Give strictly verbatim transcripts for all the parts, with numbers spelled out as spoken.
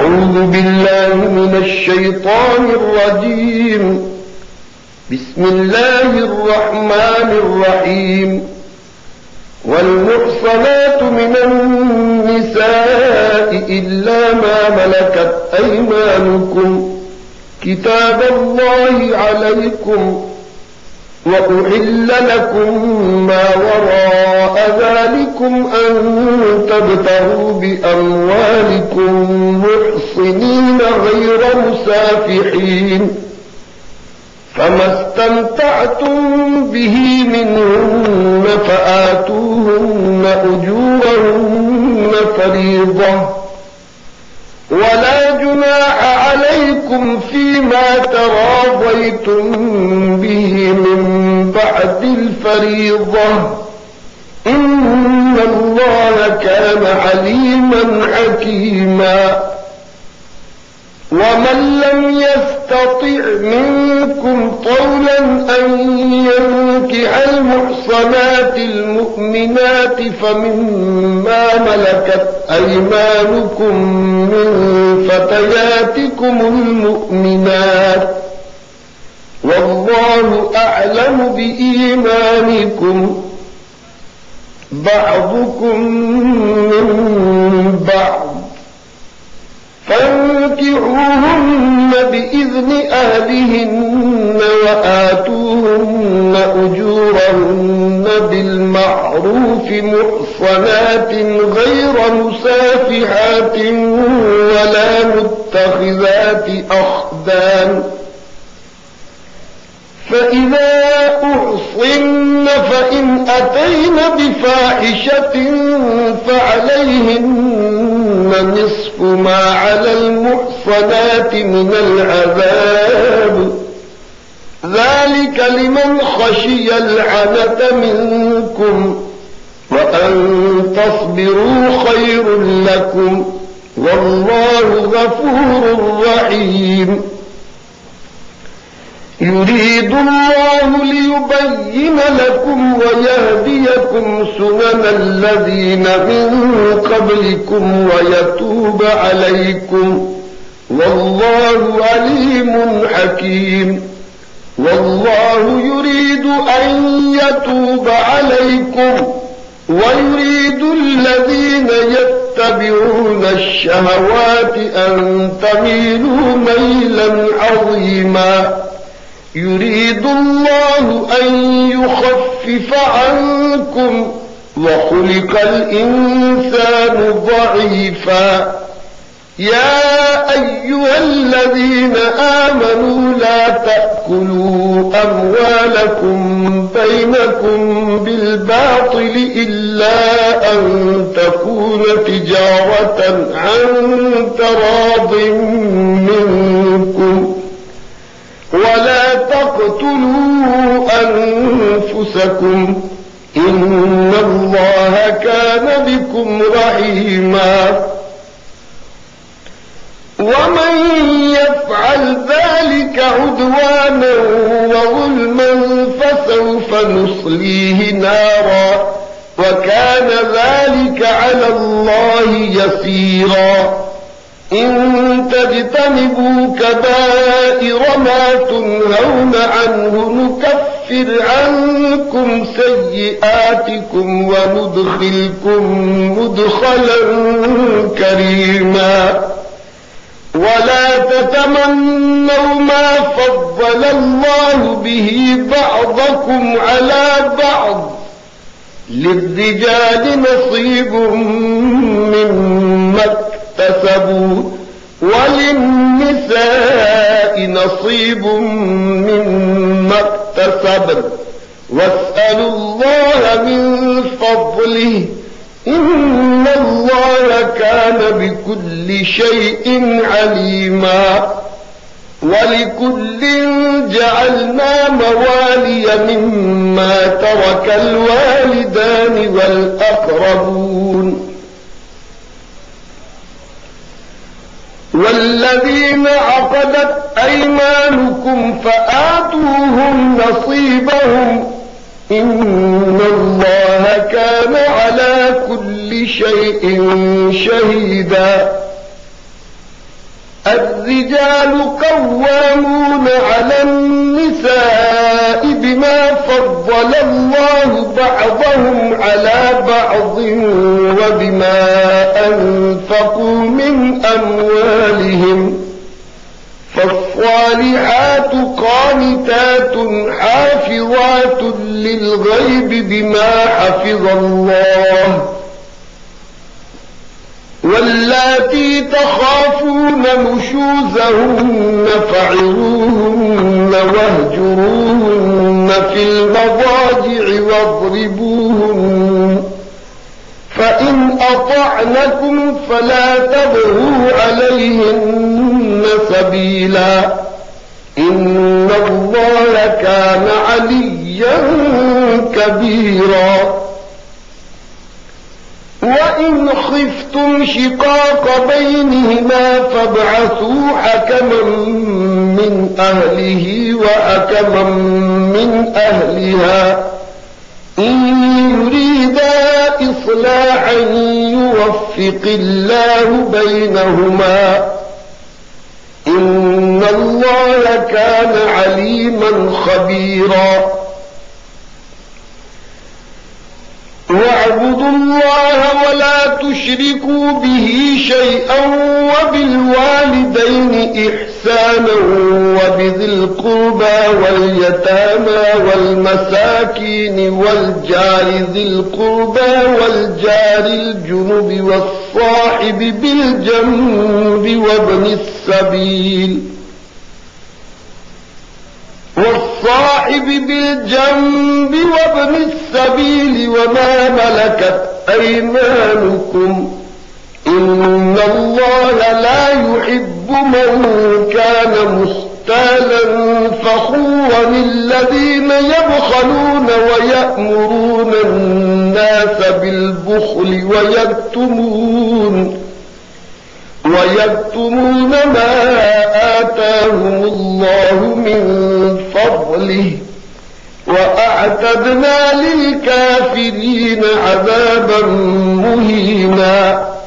أعوذ بالله من الشيطان الرجيم. بسم الله الرحمن الرحيم. والمحصنات من النساء إلا ما ملكت أيمانكم كتاب الله عليكم، وأحل لكم ما وراء ذلكم أن تبتغوا بأموالكم محصنين غير مسافحين، فما استمتعتم به منهن فآتوهن أجورهن فريضة، ولا جناح عليكم فيما تراضيتم به من بعد الفريضة، إن الله كان عليما حكيما. ومن لم يستطع منكم طولا أن ينكح المحصنات المؤمنات فمما ملكت أيمانكم من فتياتكم المؤمنات، والله أعلم بإيمانكم، بعضكم من بعض، فانكحوهن بإذن أهلهن وآتوهن أجورهن بالمعروف محصنات غير مسافحات ولا متخذات أخدان، فإذا أحصن فإن أتين بفاحشة فعليهن نصف ما على المحصنات من العذاب، ذلك لمن خشي العنة منكم، وأن تصبروا خير لكم، والله غفور رحيم. يريد الله ليبين لكم ويهديكم سنن الذين من قبلكم ويتوب عليكم، والله عليم حكيم. والله يريد أن يتوب عليكم ويريد الذين يتبعون الشهوات أن تميلوا ميلا عظيما. يريد الله أن يخفف عنكم وخلق الإنسان ضعيفا. يا أيها الذين آمنوا لا تأكلوا أموالكم بينكم بالباطل إلا أن تكون تجارة عن تراض منكم، ولا تقتلوا أنفسكم إن الله كان بكم رحيما. ومن يفعل ذلك عدوانا وظلما فسوف نصليه نارا، وكان ذلك على الله يسيرا. إن تجتنبوا كبائر ما تنهون عنه نكفر عنكم سيئاتكم وندخلكم مدخلا كريما. ولا تتمنوا ما فضل الله به بعضكم على بعض، للرجال نصيب مما اكتسبوا وللنساء نصيب مما اكتسبن، واسألوا الله من فضله إن الله كان بكل شيء عليما. ولكل جعلنا موالي مما ترك الوالدان والأقربون، والذين عقدت أيمانكم فآتوهم نصيبهم إن الله كان على كل شيء شهيدا. الرجال قوامون على النساء بما فضل الله بعضهم على بعض وبما أنفقوا من أموالهم فالصالحات قانتات حافظات للغيب بما حفظ الله واللاتي تخافون نشوزهن فعظوهن واهجروهن في المضاجع واضربوهن فإن أطعنكم فلا تبغوا عليهن سبيلا إن الله كان عليا كبيرا وإن خفتم شقاق بينهما فابعثوا حكما من أهله وحكما من أهلها إن يريدا إصلاحا يوفق الله بينهما إن الله كان عليما خبيرا واعبدوا الله ولا تشركوا به شيئا وبالوالدين إحسانا وبذي القربى واليتامى والمساكين والجار ذي القربى والجار الجنب والصاحب بالجنب وابن السبيل والصاحب بالجنب وابن السبيل وما ملكت أيمانكم إن الله لا يحب من كان مختالا فخورا الذين يبخلون ويأمرون الناس بالبخل ويكتمون ويكتمون ما آتاهم الله من فضله وأعتدنا للكافرين عذابا مهينا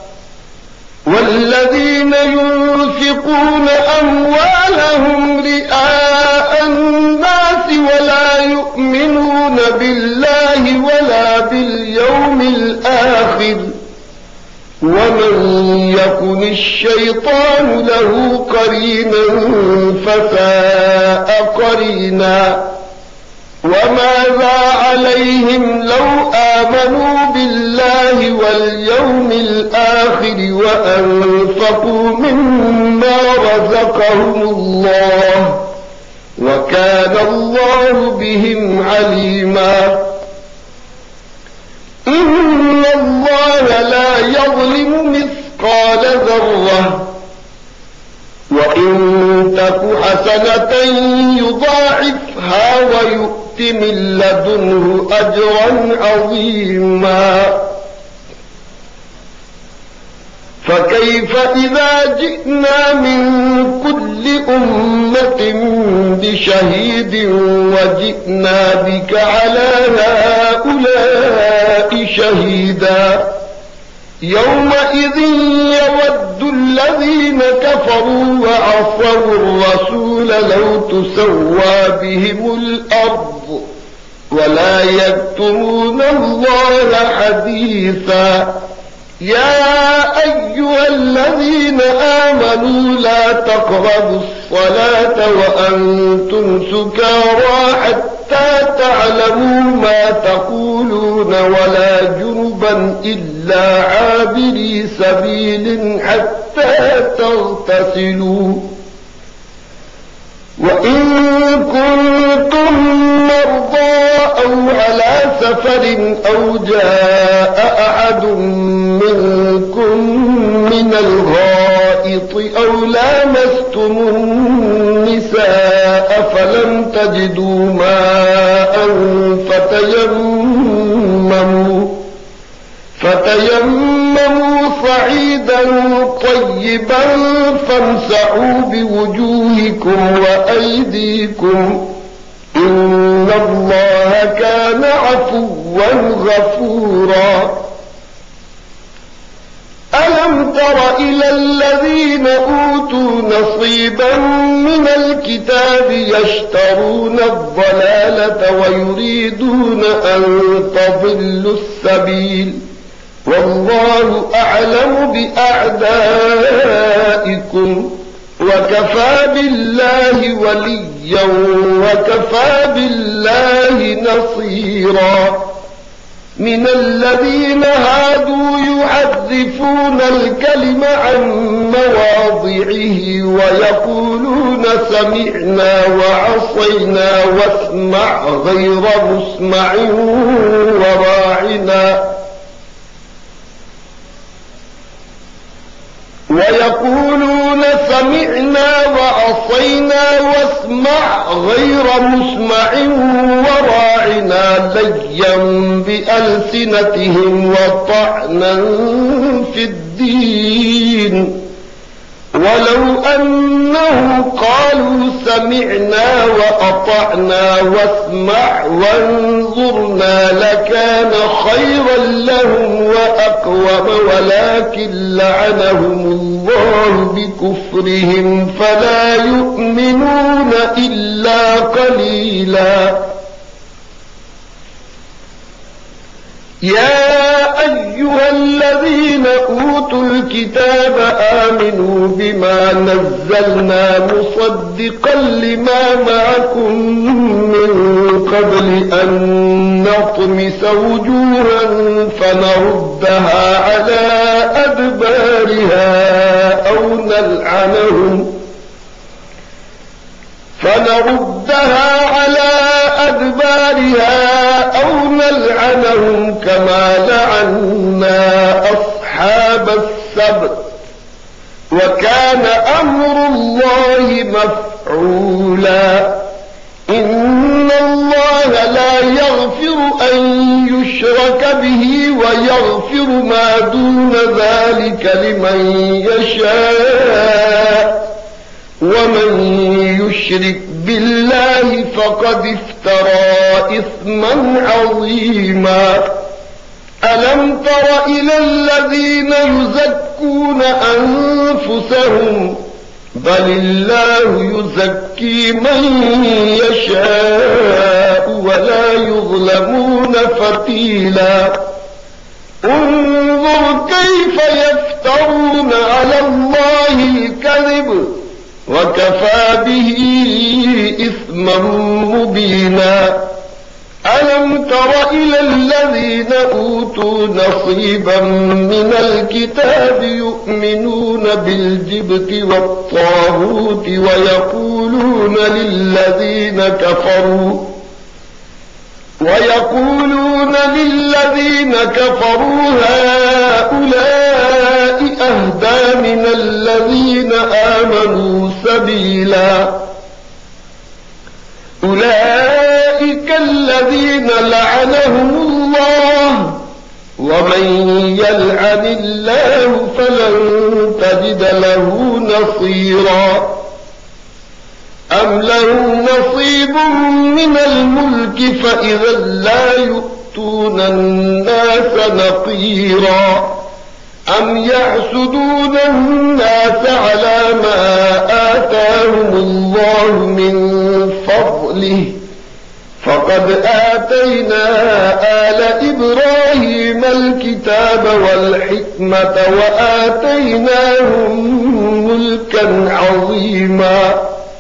والذين ينفقون أموالهم رئاء الناس ولا يؤمنون بالله ولا باليوم الآخر ومن يكن الشيطان له قرينا فساء قرينا وماذا عليهم لو آمنوا بالله واليوم الآخر وأنفقوا مما رزقهم الله وكان الله بهم عليما إن الله لا يظلم مثقال ذرة وإن تك حسنة يضاعفها ويؤت من لدنه أجرا عظيما فكيف إذا جئنا من كل أمة بشهيد وجئنا بك على هؤلاء شهيدا يومئذ يود الذين كفروا وعصوا الرسول لو تسوى بهم الأرض ولا يكتمون الله حديثا يا أيها الذين آمنوا لا تقربوا الصلاة وأنتم سكارى حتى تعلموا ما تقولون ولا جنبا إلا عابري سبيل حتى تغتسلوا وإن كنتم مرضى أو على سفر أو جاء أحد منكم من الغائط أو لامستم النساء فلم تجدوا ماء فتيمموا فتيمموا صعيدا طيبا فامسحوا بوجوهكم وأيديكم إن الله كان عفوا غفورا ألم تر إلى الذين أوتوا نصيبا نصيبا من الكتاب يشترون الضلالة ويريدون أن تضلوا السبيل والله أعلم بأعدائكم وكفى بالله وليا وكفى بالله نصيرا. من الذين هادوا يحرفون الكلم عن مواضعه ويقولون سمعنا وعصينا واسمع غير مسمع وراعنا ويقولون سمعنا وعصينا واسمع غير مسمع وراعنا ليا بألسنتهم وطعنا في الدين ولو أنهم قالوا سمعنا وأطعنا واسمع وانظرنا لكان خيرا لهم وأقوم ولكن لعنهم الله بكفرهم فلا يؤمنون إلا قليلا. يا أيها الذين أوتوا الكتاب آمنوا بما نزلنا مصدقا لما معكم من قبل أن نطمس وجوها فنردها على أدبارها أو نلعنهم فنردها على أدبارها أو نلعنهم كما لعنا أصحاب السبت وكان أمر الله مفعولا. إن الله لا يغفر أن يشرك به ويغفر ما دون ذلك لمن يشاء ومن يشرك بالله فقد افترى إثما عظيما. ألم تر إلى الذين يزكون أنفسهم بل الله يزكي من يشاء ولا يظلمون فتيلا. انظر كيف يفترون على الله الكذب وكفى به إثما مبينا. ألم تر إلى الذين أوتوا نصيبا من الكتاب يؤمنون بالجبت والطاغوت ويقولون للذين كفروا ويقولون للذين كفروا هؤلاء أهدى من الذين آمنوا سبيلا. أولئك الذين لعنهم الله ومن يلعن الله فلن تجد له نصيرا. أم لهم نصيب من الملك فإذا لا يؤتون الناس نقيرا. أم يحسدون الناس على ما آتاهم الله من فضله فقد آتينا آل إبراهيم الكتاب والحكمة وآتيناهم ملكا عظيما.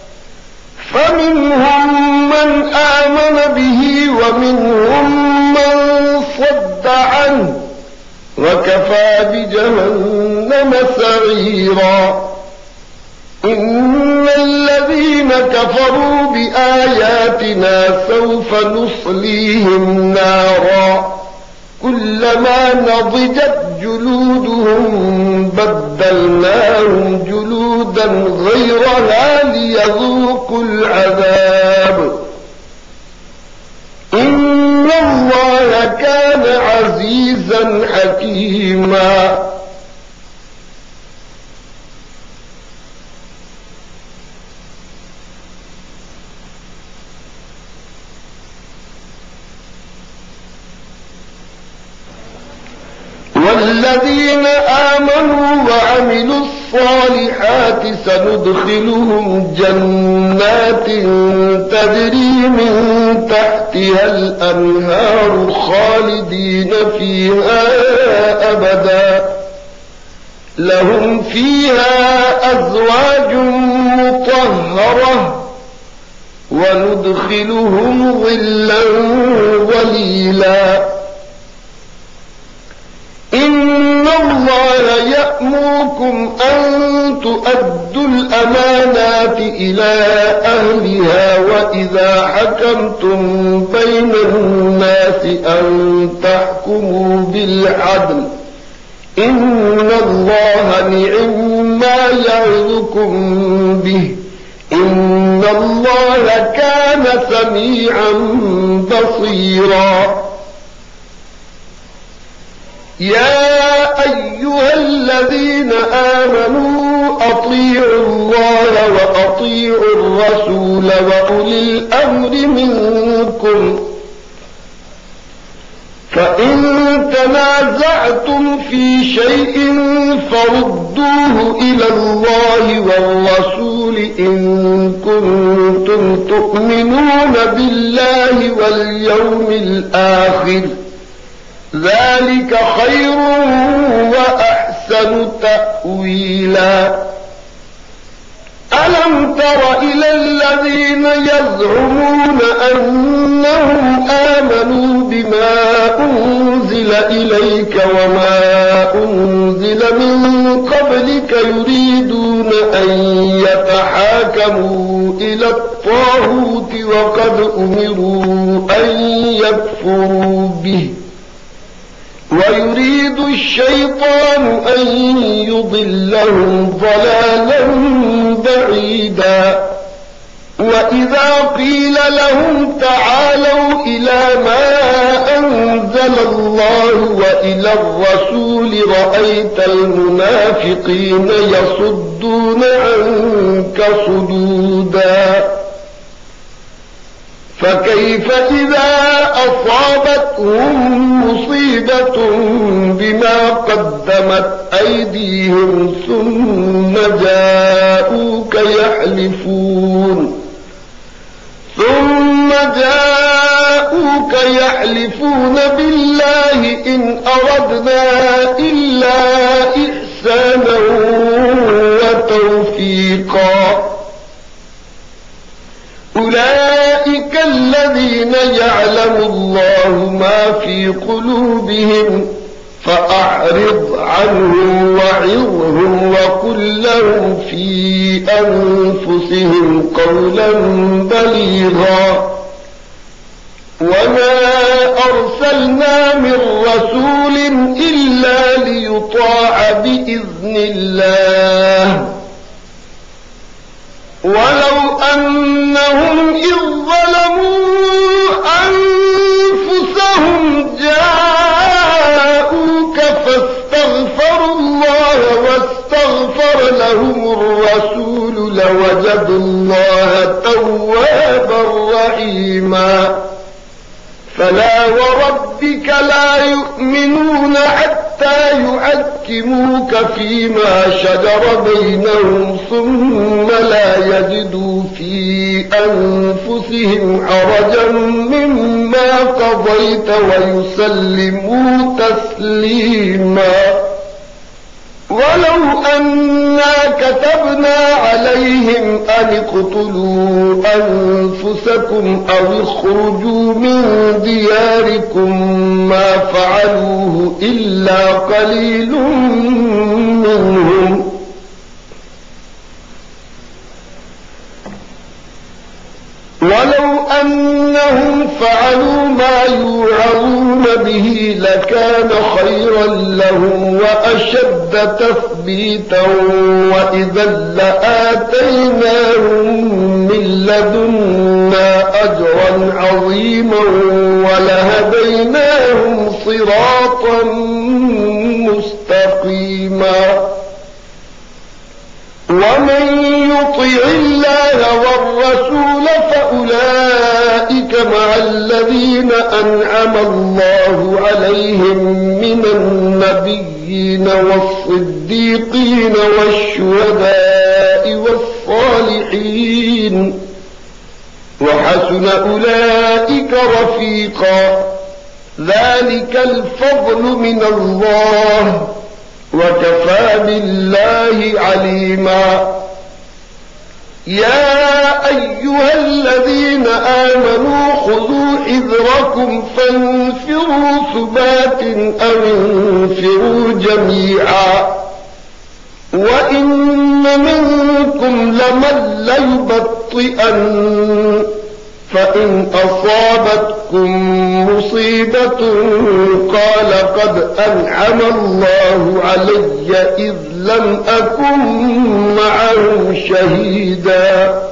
فمنهم من آمن به ومنهم من صد عنه وكفى بجهنم سعيرا. إن الذين كفروا بآياتنا سوف نصليهم نارا كلما نضجت جلودهم بدلناهم جلودا غيرها ليذوقوا العذاب إن الله كان عزيزا حكيما. والذين آمنوا وعملوا الصالحات سندخلهم جنات تجري من تحتها الأنهار خالدين فيها أبدا لهم فيها أزواج مطهرة وندخلهم ظلا ظليلا إن الله يأمركم أن تؤدوا الأمانات إلى أهلها وإذا حكمتم بين الناس أن تحكموا بالعدل إن الله نعم ما يعظكم به إن الله كان سميعا بصيرا يا أيها الذين آمنوا أطيعوا الله وأطيعوا الرسول وأولي الأمر منكم فإن تنازعتم في شيء فردوه إلى الله والرسول إن كنتم تؤمنون بالله واليوم الآخر ذلك خير وأحسن تأويلا ألم تر إلى الذين يزعمون أنهم آمنوا بما أنزل إليك وما أنزل من قبلك يريدون أن يتحاكموا إلى الطاغوت وقد أمروا أن يكفروا به ويريد الشيطان أن يضلهم ضلالا بعيدا وإذا قيل لهم تعالوا إلى ما أنزل الله وإلى الرسول رأيت المنافقين يصدون عنك صدودا فكيف إذا أصابتهم مصيبة بما قدمت أيديهم ثم جاءوك يحلفون ثم جاءوك يحلفون بالله إن أردنا إلا إحسانا وتوفيقا أولئك الذين يعلم الله ما في قلوبهم فأعرض عنهم وعظهم وقل لهم في أنفسهم قولا بليغا وما أرسلنا من رسول إلا ليطاع بإذن الله ولو أنهم إذ ظلموا أنفسهم جاءوك فاستغفروا الله واستغفر لهم الرسول لوجدوا الله توابا رحيما فلا وربك لا يؤمنون حتى يحكموك فيما شجر بينهم ثم لا يجدوا في أنفسهم حرجا مما قضيت ويسلموا تسليما ولو أنا كتبنا عليهم أن اقتلوا أنفسكم أو اخرجوا من دياركم ما فعلوه إلا قليل منهم ولو أنهم فعلوا ما يوعظون به لكان خيرا لهم وأشد تثبيتا وإذا لآتيناهم من لدنا أجرا عظيما ولهديناهم صراطا مستقيما ومن يطع الله والرسول فأولئك مع الذين أنعم الله عليهم من النبيين والصديقين والشهداء والصالحين وحسن أولئك رفيقا ذلك الفضل من الله وكفى بالله عليما. يا أيها الذين آمنوا خذوا حذركم فانفروا ثبات أو انفروا جميعا وإن منكم لمن ليبطئن فإن أصابتكم مصيبة قال قد أنعم الله علي إذ لم أكن معهم شهيدا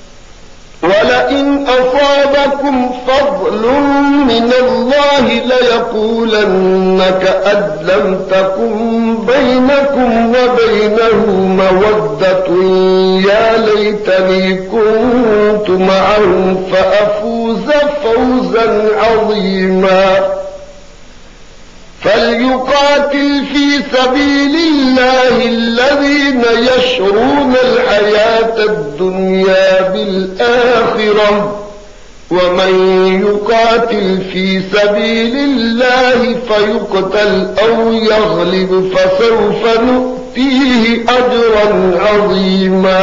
ولئن أصابكم فضل من الله ليقولن كأن لم تكن بينكم وبينه مودة يا ليتني كنت معهم فأفوز فوزا عظيما. فليقاتل في سبيل الله الذين يشرون الحياة الدنيا بالآخرة ومن يقاتل في سبيل الله فيقتل أو يغلب فسوف نؤتيه أجرا عظيما.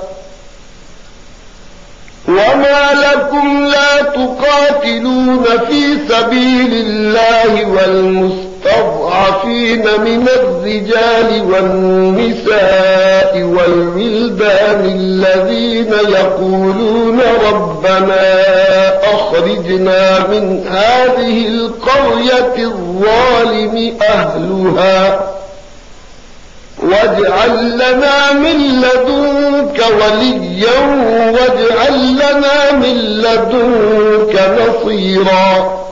وما لكم لا تقاتلون في سبيل الله والمستضعفين من الرجال والنساء والولدان الذين يقولون ربنا أخرجنا من هذه القرية الظالم أهلها واجعل لنا من لدنك وليا واجعل لنا من لدنك نصيرا.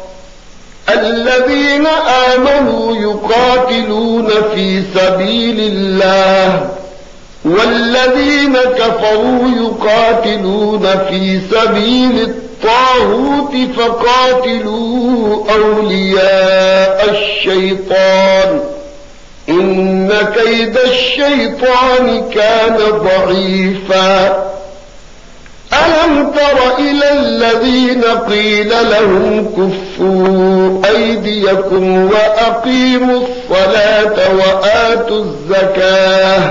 الذين آمنوا يقاتلون في سبيل الله والذين كفروا يقاتلون في سبيل الطاغوت فقاتلوا أولياء الشيطان إن كيد الشيطان كان ضعيفا. ألم تر إلى الذين قيل لهم كفوا أيديكم وأقيموا الصلاة وآتوا الزكاة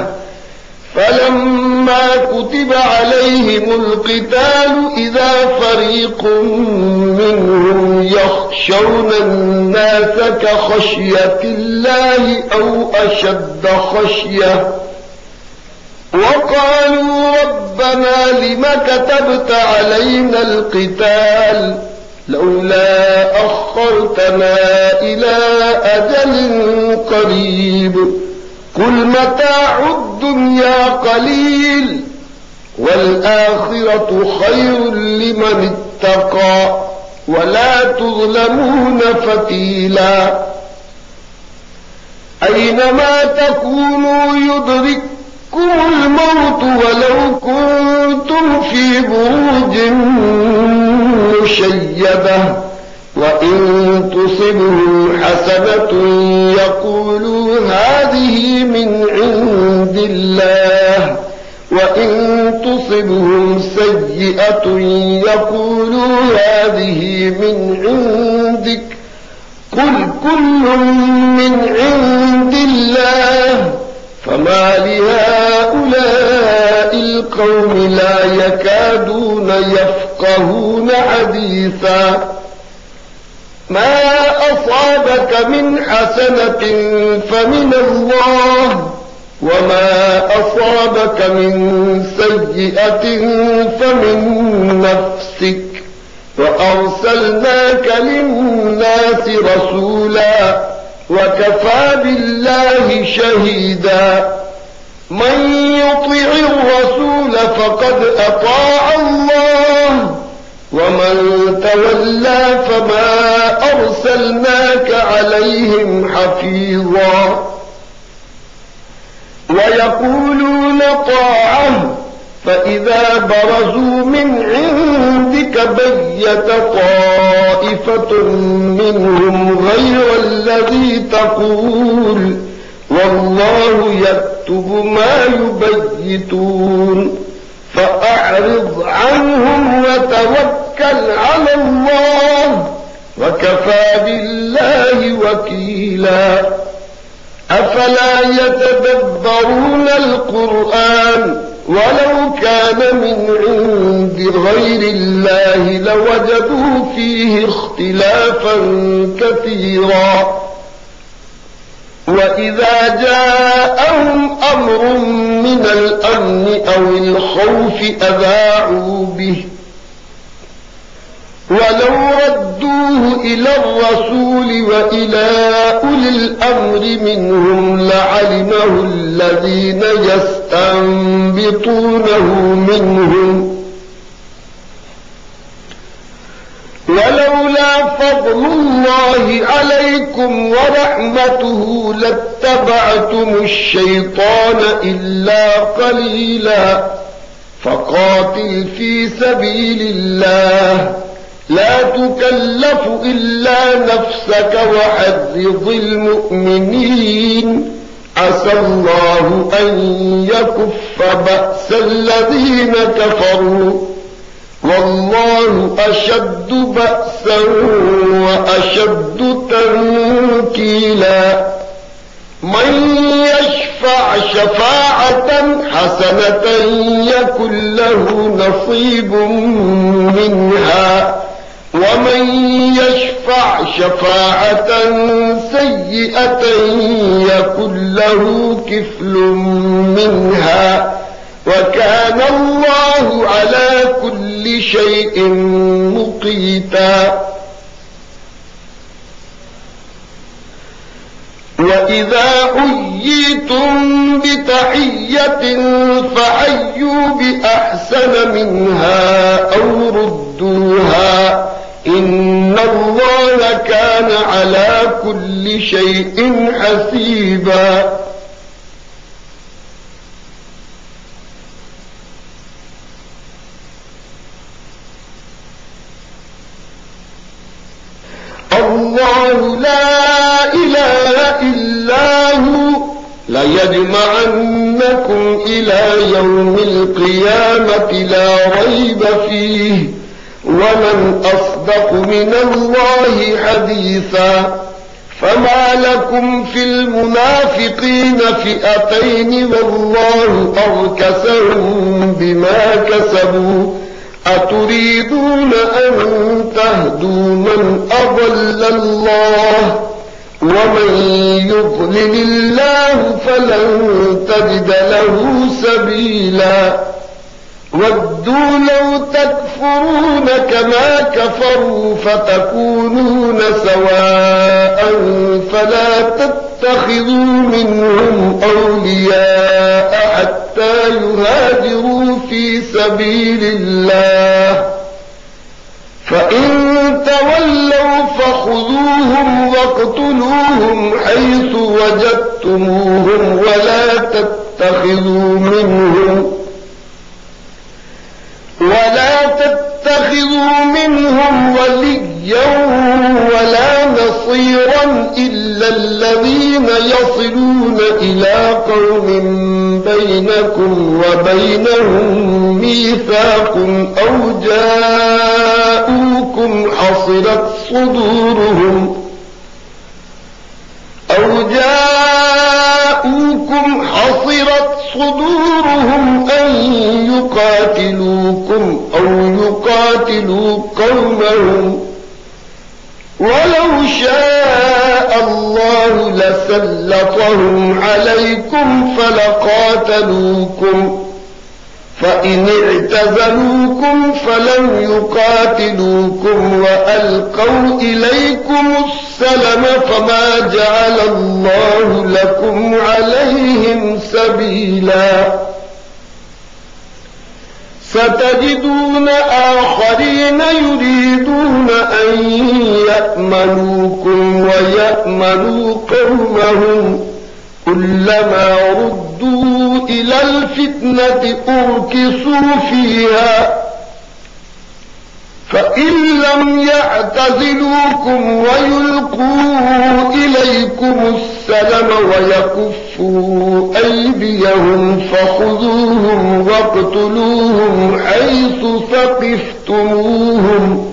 فلما كتب عليهم القتال إذا فريق منهم يخشون الناس كخشية الله أو أشد خشية وقالوا ربنا لم كتبت علينا القتال لولا أخرتنا إلى أجل قريب قل متاع الدنيا قليل والآخرة خير لمن اتقى ولا تظلمون فتيلا. أينما تكونوا يدرككم الموت ولو كنتم في بروج مشيدة وإن تصبهم حسنة يقولوا هذه من عند الله وإن تصبهم سيئة يقولوا هذه من عندك قل كل من عند الله فما لهؤلاء القوم لا يكادون يفقهون حديثا. ما أصابك من حسنة فمن الله وما أصابك من سيئة فمن نفسك وأرسلناك للناس رسولا وكفى بالله شهيدا. من يطع الرسول فقد أطاع الله ومن تولى فما أرسلناك عليهم حفيظا. ويقولون طاعة فإذا برزوا من عندك بيت طائفة منهم غير الذي تقول والله يكتب ما يبيتون فأعرض عنهم وتوكل على الله وكفى بالله وكيلا أفلا يتدبرون القرآن ولو كان من عند غير الله لوجدوا فيه اختلافا كثيرا وإذا جاءهم أمر من الأمن أو الخوف أذاعوا به ولو ردوه إلى الرسول وإلى أولي الأمر منهم لعلمه الذين يستنبطونه منهم ولولا فضل الله عليكم ورحمته لاتبعتم الشيطان إلا قليلا فقاتل في سبيل الله لا تكلف إلا نفسك وحرض المؤمنين عسى الله أن يكف بأس الذين كفروا والله أشد بأسا وأشد تنكيلا من يشفع شفاعة حسنة يكن له نصيب منها ومن يشفع شفاعة سيئة يكن له كفل منها وكان الله على كل شيء مقيتا وإذا حييتم بتحية فحيوا بأحسن منها أو ردوها إن الله كان على كل شيء حسيبا الله لا إله إلا هو ليجمعنكم إلى يوم القيامة لا ريب فيه ومن أصدق من الله حديثا فما لكم في المنافقين فئتين والله أركسهم بما كسبوا أتريدون أن تهدوا من أضل الله ومن يضلل الله فلن تجد له سبيلا ودوا لو تكفرون كما كفروا فتكونون سواء فلا تتخذوا منهم أولياء حتى يهاجروا في سبيل الله فإن تولوا فخذوهم واقتلوهم حيث وجدتموهم ولا تتخذوا منهم ولا تتخذوا منهم وليا ولا نصيرا إلا الذين يصلون إلى قوم بينكم وبينهم ميثاق أو جاءوكم حصرت صدورهم أو جاءوكم حصرت صدورهم أن يقاتلوكم أو يقاتلوا قومهم ولو شاء الله لسلطهم عليكم فلقاتلوكم فإن اعتزلوكم فلم يقاتلوكم وألقوا إليكم السلم فما جعل الله لكم عليهم سبيلا ستجدون آخرين يريدون أن يأمنوكم ويأمنوا قومهم كلما ردوا إلى الفتنة أركسوا فيها فإن لم يعتزلوكم ويلقوا إليكم السلم ويكفوا أيديهم فخذوهم واقتلوهم حيث ثقفتموهم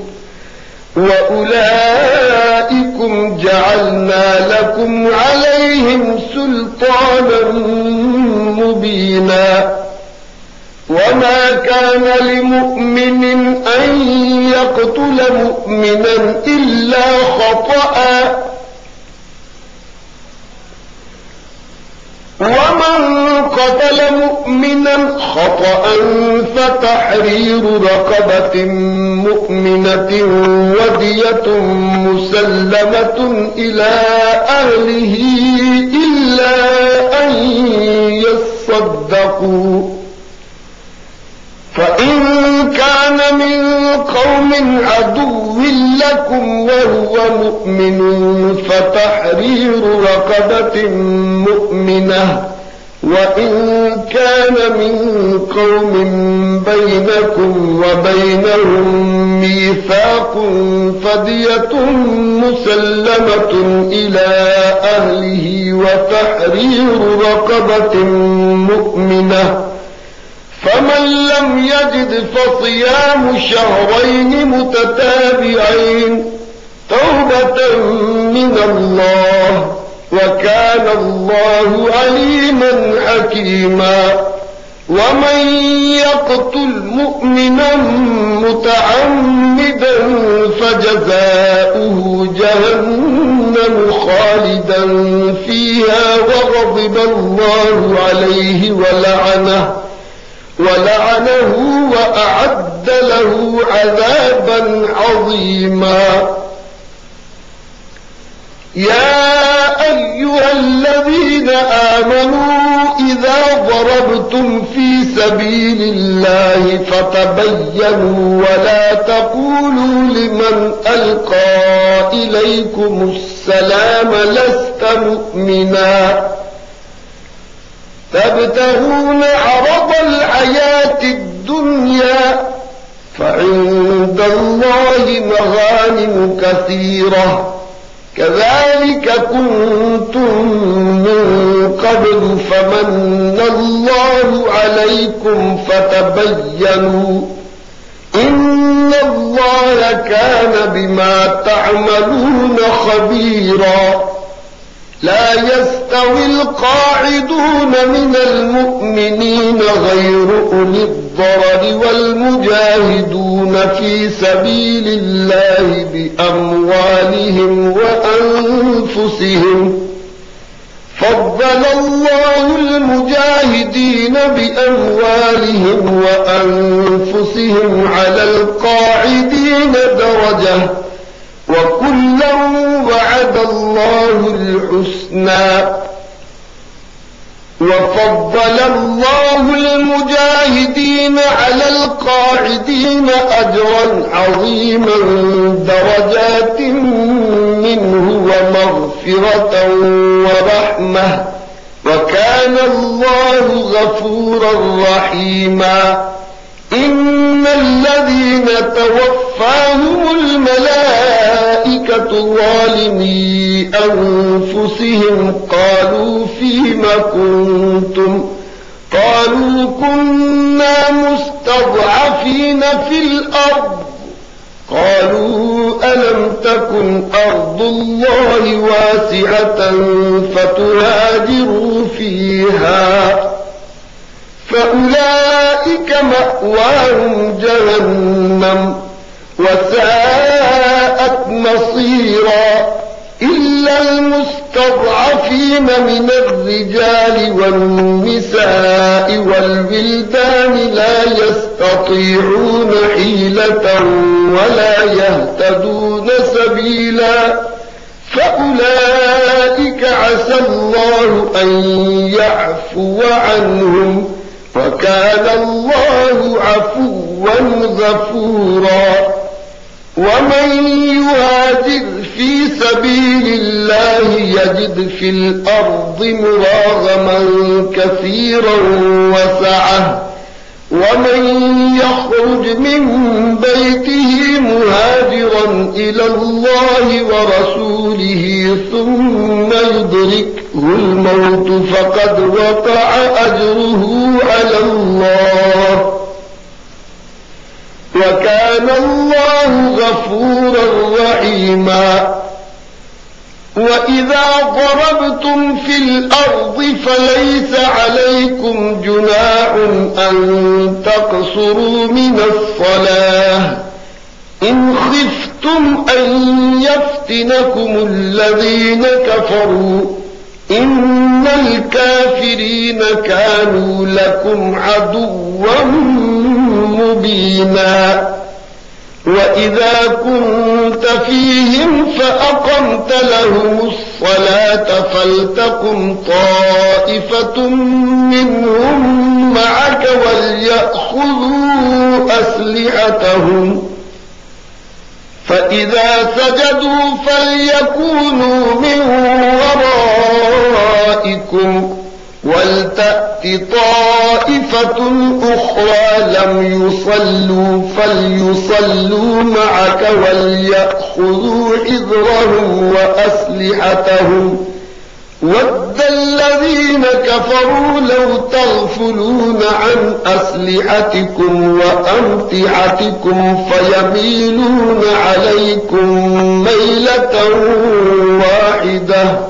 وأولئكم جعلنا لكم عليهم سلطانا مبينا وما كان لمؤمن أن يقتل مؤمنا إلا خطأ ومن قتل مؤمنا خطأ فتحرير رقبة مؤمنة ودية مسلمة إلى أهله إلا أن يصدقوا فإن كان من قوم عدو لكم وهو مؤمن فتحرير رقبة مؤمنة وإن كان من قوم بينكم وبينهم ميثاق فدية مسلمة إلى أهله وتحرير رقبة مؤمنة فمن لم يجد فصيام شهرين متتابعين توبة من الله وكان الله عليما حكيما ومن يقتل مؤمنا متعمدا فجزاؤه جهنم خالدا فيها وغضب الله عليه ولعنه ولعنه وأعد له عذابا عظيما يا أيها الذين آمنوا إذا ضربتم في سبيل الله فتبينوا ولا تقولوا لمن ألقى إليكم السلام لست مؤمنا تبتغون عرض الحياة الدنيا فعند الله مغانم كثيرة كذلك كنتم من قبل فمن الله عليكم فتبينوا إن الله كان بما تعملون خبيرا لا يستوي القاعدون من المؤمنين غير أولي الضرر والمجاهدون في سبيل الله بأموالهم وأنفسهم فضل الله المجاهدين بأموالهم وأنفسهم على القاعدين درجة وكلا وعد الله الحسنى وفضل الله المجاهدين على القاعدين أجرا عظيما درجات منه ومغفرة ورحمة وكان الله غفورا رحيما إن الذين توفاهم الملائكة ظالمي أنفسهم قالوا فيم كنتم قالوا كنا مستضعفين في الأرض قالوا ألم تكن أرض الله واسعة فتهاجروا فيها فأولئك مأواهم جهنم وساءت مصيرا إلا المستضعفين من الرجال والنساء والولدان لا يستطيعون حيلة ولا يهتدون سبيلا فأولئك عسى الله أن يعفو عنهم وكان الله عفوا غفورا ومن يهاجر في سبيل الله يجد في الأرض مراغما كثيرا ومن يخرج من بيته مهاجرا إلى الله ورسوله ثم يدركه الموت فقد وقع أجره على الله وكان الله غفورا رحيما. وإذا ضربتم في الأرض فليس عليكم جناح أن تقصروا من الصلاة إن خفتم أن يفتنكم الذين كفروا إن الكافرين كانوا لكم عدوا مبينا. وإذا كنت فيهم فأقمت لهم الصلاة فلتقم طائفة منهم معك وليأخذوا أسلحتهم فإذا سجدوا فليكونوا من ورائكم ولتأت طائفة أخرى لم يصلوا فليصلوا معك وليأخذوا حذرهم وأسلحتهم ود الذين كفروا لو تغفلون عن أسلحتكم وأمتعتكم فيميلون عليكم ميلة واحدة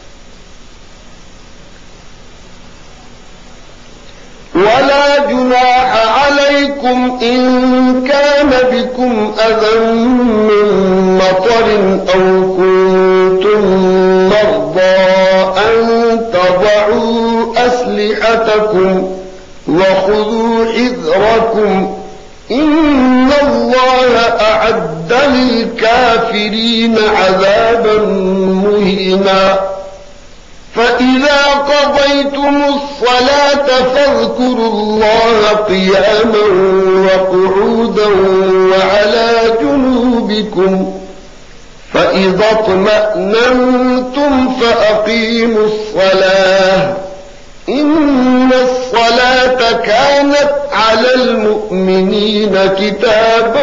ولا جناح عليكم إن كان بكم أذى من مطر أو كنتم مرضى أن تضعوا أسلحتكم وخذوا حذركم إن الله أعد للكافرين عذابا مهينا. فإذا قضيتم الصلاة فاذكروا الله قياما وقعودا وعلى جنوبكم فإذا اطمأننتم فأقيموا الصلاة إن الصلاة كانت على المؤمنين كتابا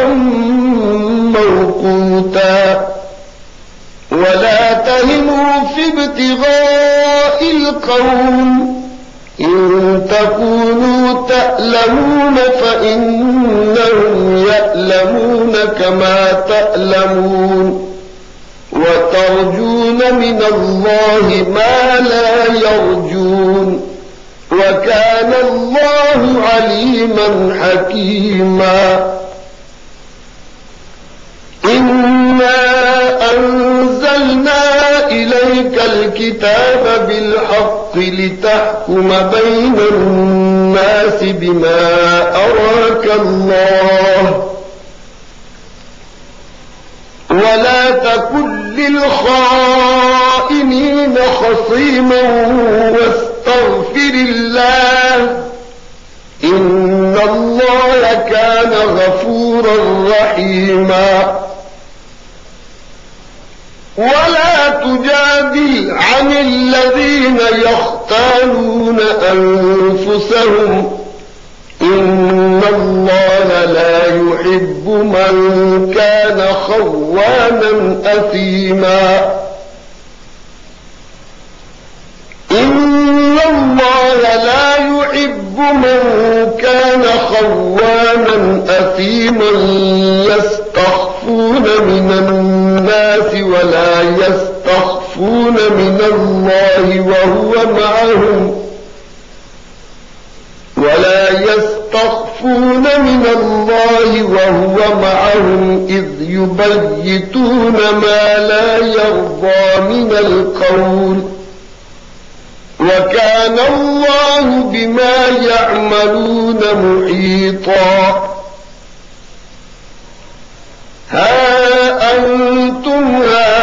موقوتا. ولا تهنوا في ابتغاء القوم إن تكونوا تألمون فإنهم يألمون كما تألمون وترجون من الله ما لا يرجون وكان الله عليما حكيما. إنا أنزلنا إليك الكتاب بالحق لتحكم بين الناس بما أراك الله ولا تكن للخائنين خصيما واستغفر الله إن الله كان غفورا رحيما. ولا تجادل عن الذين يختانون أنفسهم إن الله لا يحب من كان خوانا أثيما. إن الله لا يحب من كان خوانا أثيما يستخفون من الناس ولا يستخفون من الله وهو معهم ولا يستخفون من الله وهو معهم إذ يبيتون ما لا يرضى من القول وكان الله بما يعملون محيطا. ها أنتم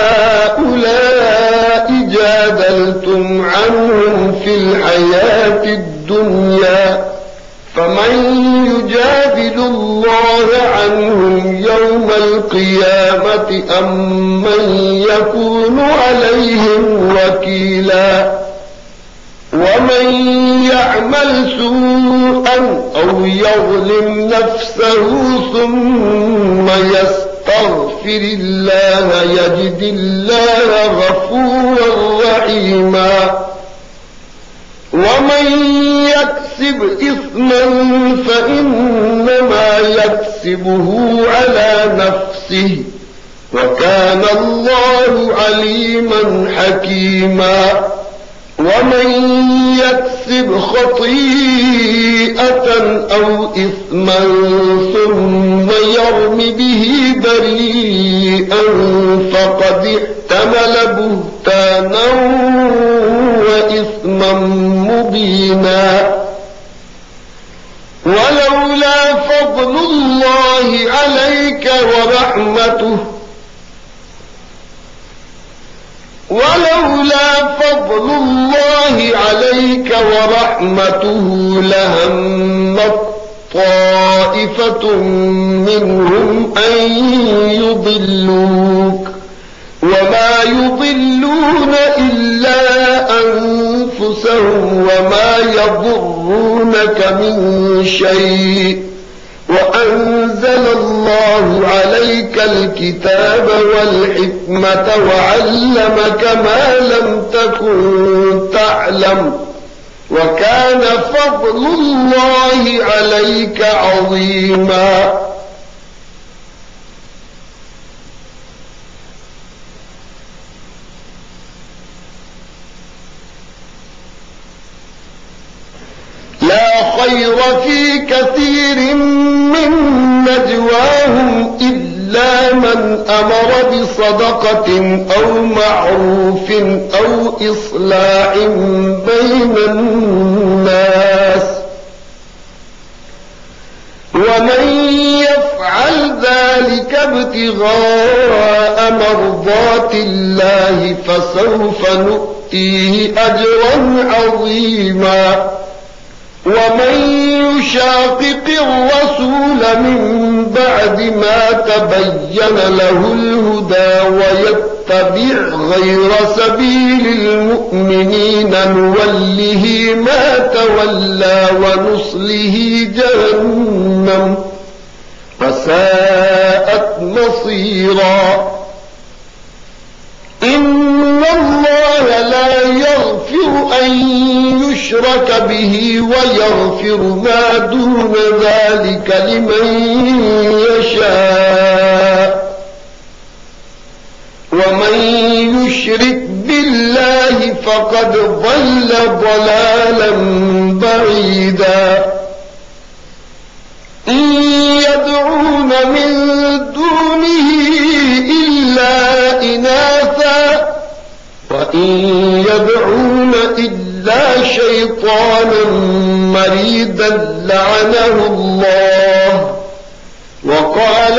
هؤلاء جادلتم عنهم في الحياة الدنيا فمن يجادل الله عنهم يوم القيامة أم من يكون عليهم وكيلا. ومن يعمل سوءا أو يظلم نفسه ثم يستغفر الله يجد الله غفورا رحيما ومن يكسب إثما فإنما يكسبه على نفسه وكان الله عليما حكيما ومن يكسب خطيئة أو إثما ثم يرم به بريئا فقد احتمل بهتانا وإثما مبينا ولولا فضل الله عليك ورحمته ولولا فضل الله عليك ورحمته لهمت طائفة منهم أن يضلوك وما يضلون إلا أنفسهم وما يضرونك من شيء وأنزل الله عليك الكتاب والحكمة وعلمك ما لم تكن تعلم وكان فضل الله عليك عظيما لا خير في كثير من نجواهم إلا من أمر بصدقة أو معروف أو إصلاح بين الناس ومن يفعل ذلك ابتغاء مرضات الله فسوف نؤتيه أجرا عظيما ومن يشاقق الرسول من بعد ما تبين له الهدى ويتبع غير سبيل المؤمنين نوله ما تولى ونصله جهنم وساءت مصيرا إن الله لا يغفر أن يشرك به ويغفر ما دون ذلك لمن يشاء ومن يشرك بالله فقد ضل ضلالا بعيدا إن يدعون من دونه إلا إناثا وإن يدعون إلا شيطانا مريدا لعنه الله وقال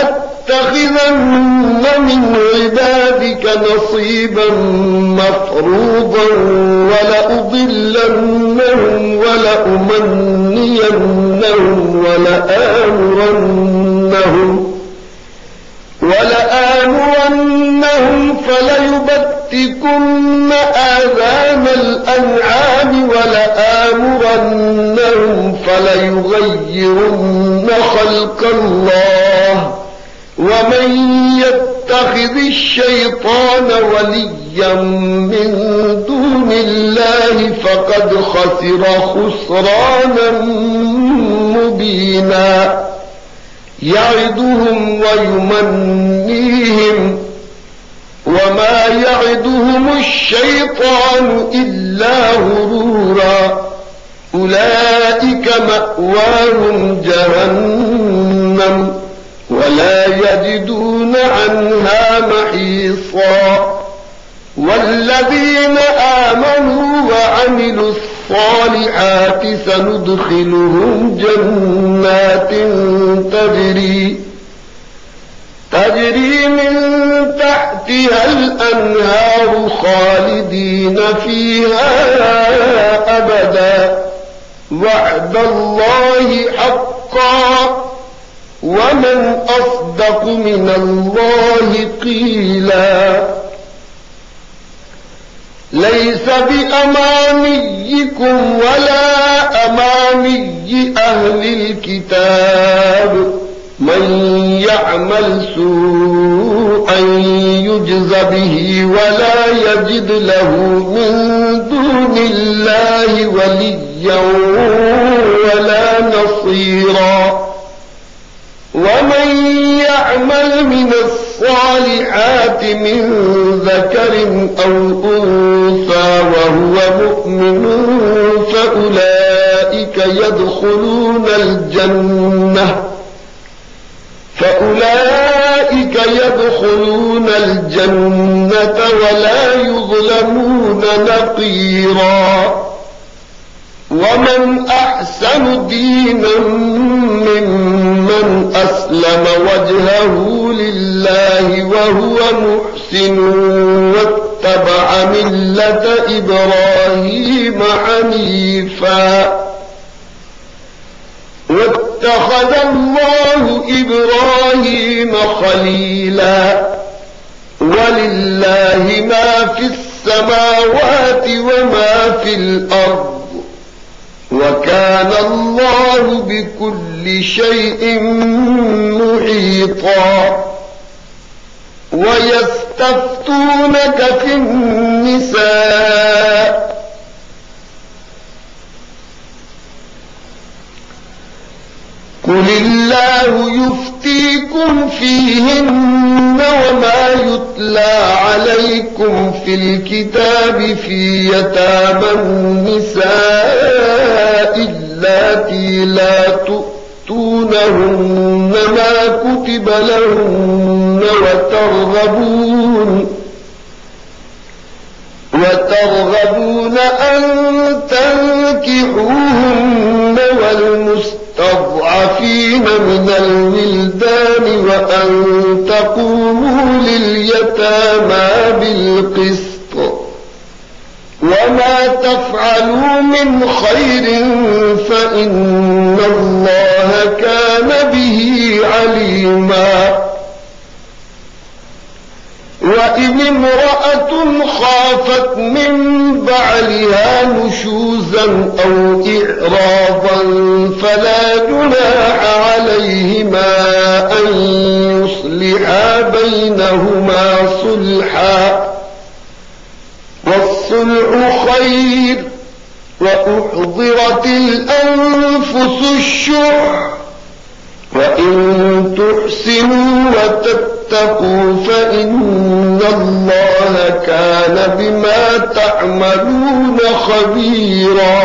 لأتخذن من عبادك نصيبا مفروضا ولأضلنهم ولأمنينهم ولآمرنهم ولآمرنهم فليبتكن آذان الأنعام ولآمرنهم فليغيرن خلق الله ومن يتخذ الشيطان وليا من دون الله فقد خسر خسرانا مبينا يعدهم ويمنيهم وما يعدهم الشيطان إلا غرورا أولئك مأواهم جهنم ولا يجدون عنها محيصا والذين آمنوا وعملوا الصالحات سندخلهم جنات تجري تجري من تحتها الأنهار خالدين فيها أبدا وعد الله حقا ومن أصدق من الله قيلا ليس بأمانيكم ولا أماني أهل الكتاب من يعمل سوءا يجز به ولا يجد له من دون الله وليا ولا نصيرا ومن يعمل من الصالحات من ذكر أو أنثى وهو مؤمن فأولئك يدخلون الجنة فأولئك يدخلون الجنة ولا يظلمون نقيرا ومن أحسن دينا ممن أسلم وجهه لله وهو محسن واتبع ملة إبراهيم حنيفا واتخذ الله إبراهيم خليلا ولله ما في السماوات وما في الأرض وكان الله بكل شيء محيطا ويستفتونك في النساء قل الله يفتيكم فيهن وما يتلى عليكم في الكتاب في يتامى النساء اللاتي لا تؤتونهن ما كتب لهن وترغبون وترغبون أن تنكحوهن والمستضعفين من الولدان وأن تقوموا لليتامى بالقسط وما تفعلوا من خير فإن الله كان به عليما وإن امرأة خافت من بعلها نشوزا أو إعراضا فلا جناح عليهما أن يصلحا بينهما صلحا والصلح خير وأحضرت الأنفس الشح وإن تحسنوا وتتقوا فإن الله كان بما تعملون خبيرا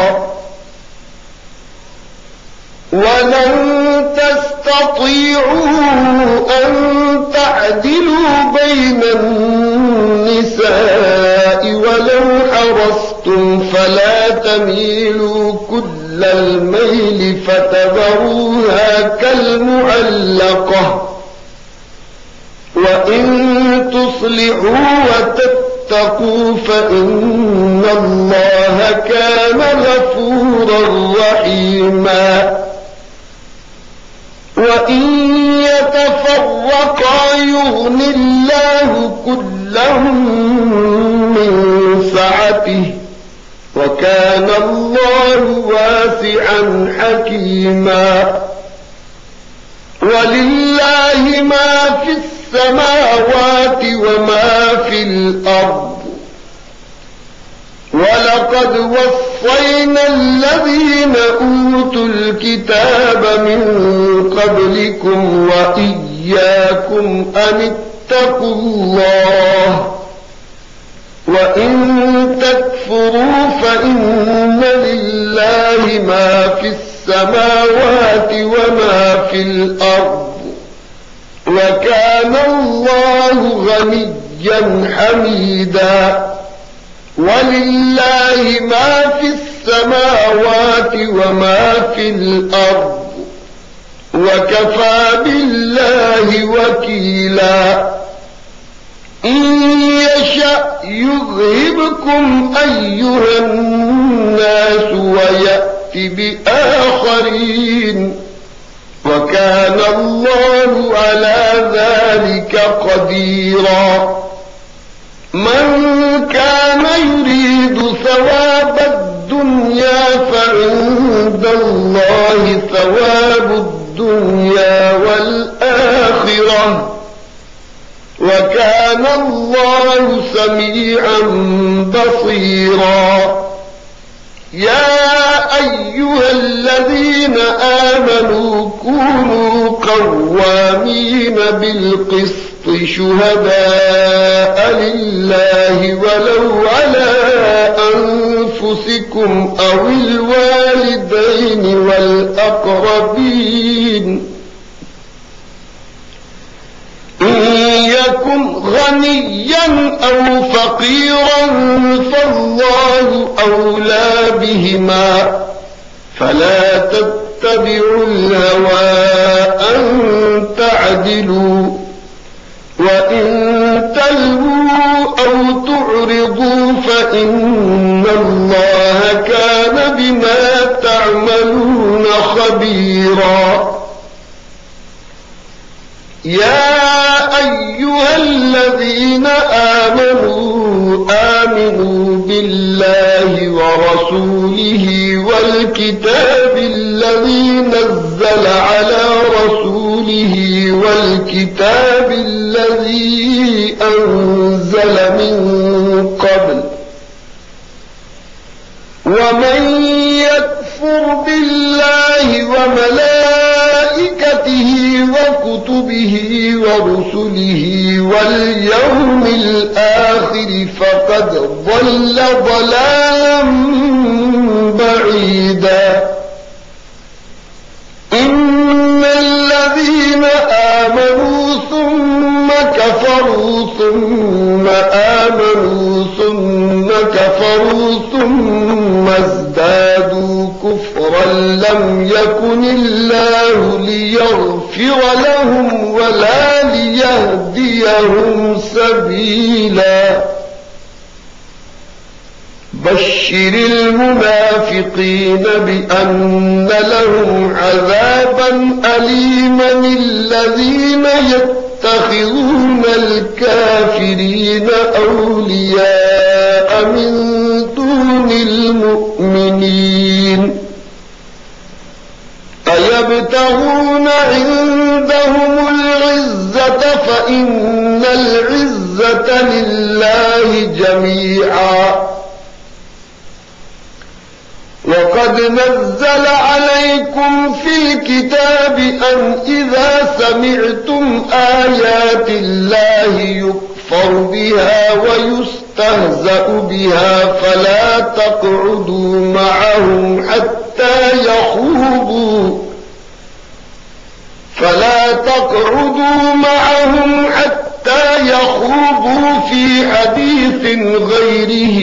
ولن تستطيعوا أن تعدلوا بين النساء ولو حرصتم فلا تميلوا كل الميل فتذروها كالمعلقة وإن تصلحوا وتتقوا فإن الله كان غفورا رحيما وإن يتفرقا يغن الله كلا من سعته وكان الله واسعا حكيما ولله ما في السماوات وما في الأرض ولقد وصينا الذين أوتوا الكتاب من قبلكم وإياكم أن اتقوا الله وإن تكفروا فإن لله ما في السماوات وما في الأرض وكان الله غنيا حميدا ولله ما في السماوات وما في الأرض وكفى بالله وكيلا إن يشأ يذهبكم أيها الناس ويأتي بآخرين وكان الله على ذلك قديرا من كان يريد ثواب الدنيا فعند الله ثواب الدنيا والآخرة وكان الله سميعا بصيرا. يا أيها الذين آمنوا كونوا قوامين بالقسط شهداء لله ولو على أنفسكم أو الوالدين والأقربين إن يكن غنيا أو فقيرا فالله أولى بهما فلا تتبعوا الهوى أن تعدلوا وإن تلووا أو تعرضوا فإن الله كان بما تعملون خبيرا. يا أيها الذين آمنوا آمنوا بالله ورسوله والكتاب الذي نزل على رسوله والكتاب الذي أنزل من قبل ومن يكفر بالله وملائكته وكتبه ورسله واليوم الآخر فقد ضل ضلالا بعيدا. إن الذين آمنوا ثم كفروا ثم آمنوا ثم كفروا ثم ازدادوا كفرا لم يكن الله ليغفر لهم ولا ليهديهم سبيلا. بشر المنافقين بأن لهم عذابا أليما الذين يتخذون الكافرين أولياء من دون المؤمنين أيبتغون عندهم العزة فإن العزة لله جميعا. وقد نزل عليكم في الكتاب أن إذا سمعتم آيات الله يكفر بها ويستهزأ بها فلا تقعدوا معهم حتى يخوضوا فلا تقعدوا معهم حتى يخوضوا في حديث غيره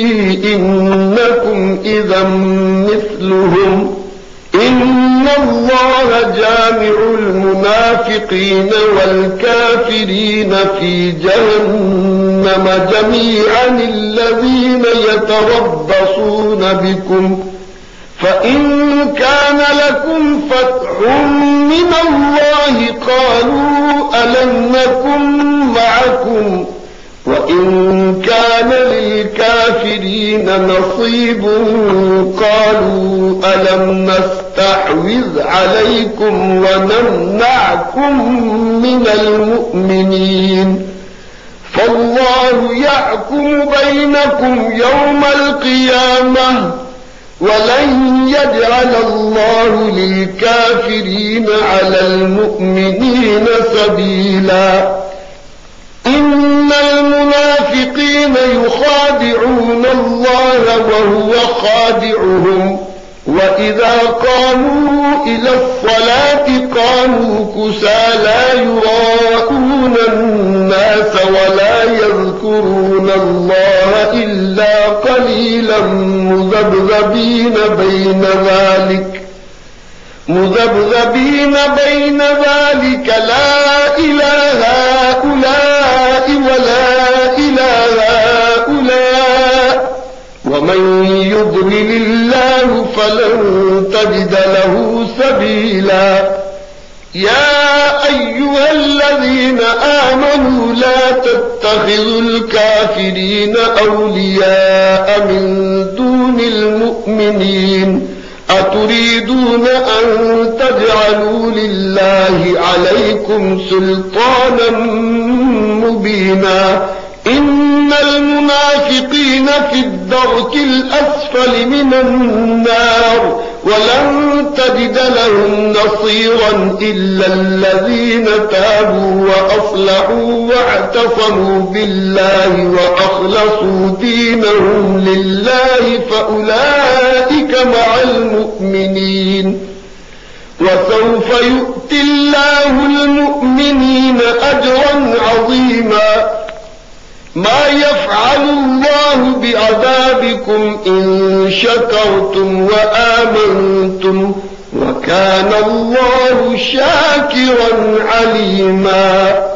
إنكم إذا مثلهم إن الله جامع المنافقين والكافرين في جهنم جميعا الذين يتربصون بكم فإن كان لكم فتح من الله قالوا ألم نكن معكم وإن كان للكافرين نصيب قالوا ألم نستحوذ عليكم ونمنعكم من المؤمنين فالله يحكم بينكم يوم القيامة ولن يجعل الله للكافرين على المؤمنين سبيلا. إن المنافقين يخادعون الله وهو خادعهم وإذا قاموا إلى الصلاة قاموا كسى لا يراءون الناس ولا يذكرون الله إلا قليلا مذبذبين بين ذلك مذبذبين بين ذلك لا إله هؤلاء ولا إله هؤلاء ومن يضلل الله فلن تجد له سبيلا. يا أيها الذين آمنوا لا تتخذوا الكافرين أولياء من دون المؤمنين أتريدون أن تجعلوا لله عليكم سلطانا مبينا إن المنافقين في الدرك الأسفل من النار ولن تجد لهم نصيرا إلا الذين تابوا وأصلحوا واعتصموا بالله وأخلصوا دينهم لله فأولئك مع المؤمنين وسوف يؤتي الله المؤمنين أجرا عظيما ما يفعل الله بعذابكم إن شكرتم وآمنتم وكان الله شاكرا عليما